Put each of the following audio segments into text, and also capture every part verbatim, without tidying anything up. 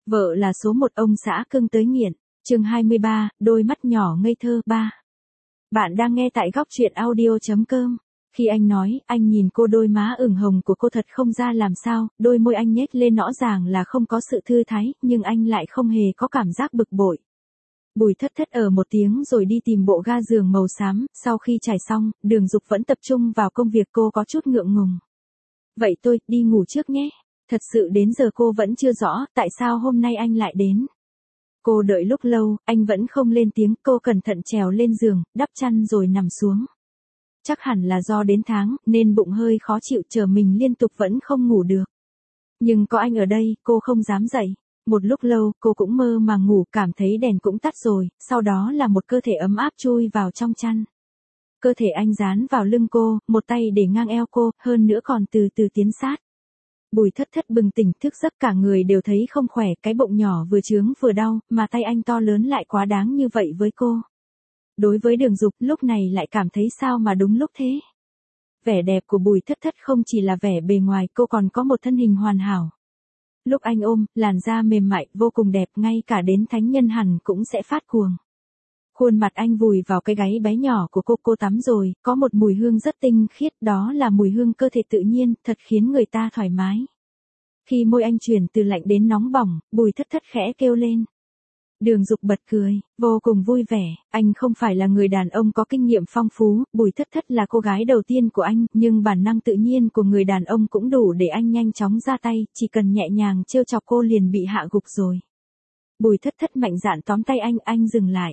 Vợ là số một ông xã cưng tới nghiện. Chương hai mươi ba, đôi mắt nhỏ ngây thơ ba. Bạn đang nghe tại góc truyện audio chấm com. Khi anh nói, anh nhìn cô, đôi má ửng hồng của cô thật không ra làm sao, đôi môi anh nhếch lên rõ ràng là không có sự thư thái, nhưng anh lại không hề có cảm giác bực bội. Bùi Thất Thất ở một tiếng rồi đi tìm bộ ga giường màu xám, sau khi trải xong, Đường Dục vẫn tập trung vào công việc, cô có chút ngượng ngùng. Vậy tôi đi ngủ trước nhé. Thật sự đến giờ cô vẫn chưa rõ tại sao hôm nay anh lại đến. Cô đợi lúc lâu, anh vẫn không lên tiếng, cô cẩn thận trèo lên giường, đắp chăn rồi nằm xuống. Chắc hẳn là do đến tháng, nên bụng hơi khó chịu, chờ mình liên tục vẫn không ngủ được. Nhưng có anh ở đây, cô không dám dậy. Một lúc lâu, cô cũng mơ mà ngủ, cảm thấy đèn cũng tắt rồi, sau đó là một cơ thể ấm áp chui vào trong chăn. Cơ thể anh dán vào lưng cô, một tay để ngang eo cô, hơn nữa còn từ từ tiến sát. Bùi Thất Thất bừng tỉnh, thức giấc cả người đều thấy không khỏe, cái bụng nhỏ vừa chướng vừa đau, mà tay anh to lớn lại quá đáng như vậy với cô. Đối với Đường Dục, lúc này lại cảm thấy sao mà đúng lúc thế. Vẻ đẹp của Bùi Thất Thất không chỉ là vẻ bề ngoài, cô còn có một thân hình hoàn hảo. Lúc anh ôm, làn da mềm mại, vô cùng đẹp, ngay cả đến thánh nhân hẳn cũng sẽ phát cuồng. Khuôn mặt anh vùi vào cái gáy bé nhỏ của cô, cô tắm rồi, có một mùi hương rất tinh khiết, đó là mùi hương cơ thể tự nhiên, thật khiến người ta thoải mái. Khi môi anh chuyển từ lạnh đến nóng bỏng, Bùi Thất Thất khẽ kêu lên. Đường Dục bật cười, vô cùng vui vẻ, anh không phải là người đàn ông có kinh nghiệm phong phú, Bùi Thất Thất là cô gái đầu tiên của anh, nhưng bản năng tự nhiên của người đàn ông cũng đủ để anh nhanh chóng ra tay, chỉ cần nhẹ nhàng trêu chọc cô liền bị hạ gục rồi. Bùi Thất Thất mạnh dạn tóm tay anh, anh dừng lại.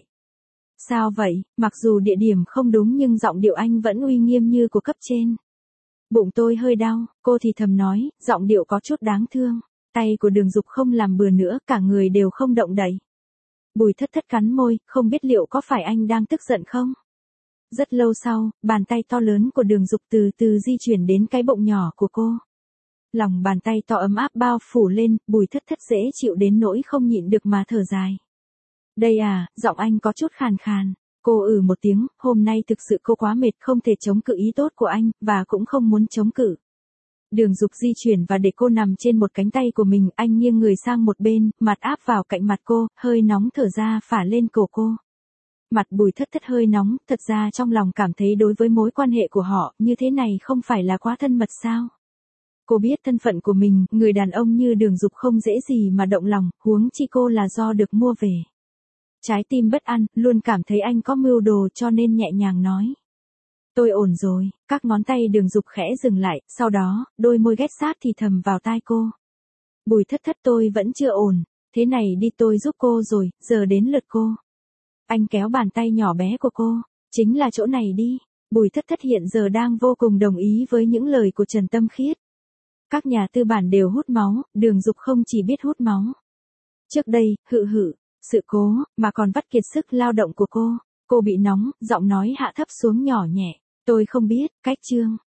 Sao vậy, mặc dù địa điểm không đúng nhưng giọng điệu anh vẫn uy nghiêm như của cấp trên. Bụng tôi hơi đau, cô thì thầm nói, giọng điệu có chút đáng thương. Tay của Đường Dục không làm bừa nữa, cả người đều không động đậy. Bùi Thất Thất cắn môi, không biết liệu có phải anh đang tức giận không? Rất lâu sau, bàn tay to lớn của Đường Dục từ từ di chuyển đến cái bụng nhỏ của cô. Lòng bàn tay to ấm áp bao phủ lên, Bùi Thất Thất dễ chịu đến nỗi không nhịn được mà thở dài. Đây à, giọng anh có chút khàn khàn. Cô ừ một tiếng, hôm nay thực sự cô quá mệt, không thể chống cự ý tốt của anh, và cũng không muốn chống cự. Đường Dục di chuyển và để cô nằm trên một cánh tay của mình, anh nghiêng người sang một bên, mặt áp vào cạnh mặt cô, hơi nóng thở ra phả lên cổ cô. Mặt Bùi Thất Thất hơi nóng, thật ra trong lòng cảm thấy đối với mối quan hệ của họ, như thế này không phải là quá thân mật sao? Cô biết thân phận của mình, người đàn ông như Đường Dục không dễ gì mà động lòng, huống chi cô là do được mua về. Trái tim bất an, luôn cảm thấy anh có mưu đồ cho nên nhẹ nhàng nói. Tôi ổn rồi, các ngón tay Đường Dục khẽ dừng lại, sau đó, đôi môi ghét sát thì thầm vào tai cô. Bùi Thất Thất, tôi vẫn chưa ổn, thế này đi, tôi giúp cô rồi, giờ đến lượt cô. Anh kéo bàn tay nhỏ bé của cô, chính là chỗ này đi. Bùi Thất Thất hiện giờ đang vô cùng đồng ý với những lời của Trần Tâm Khiết. Các nhà tư bản đều hút máu, Đường Dục không chỉ biết hút máu. Trước đây, hự hự. Sự cố, mà còn vắt kiệt sức lao động của cô. Cô bị nóng, giọng nói hạ thấp xuống nhỏ nhẹ. Tôi không biết, cách chương.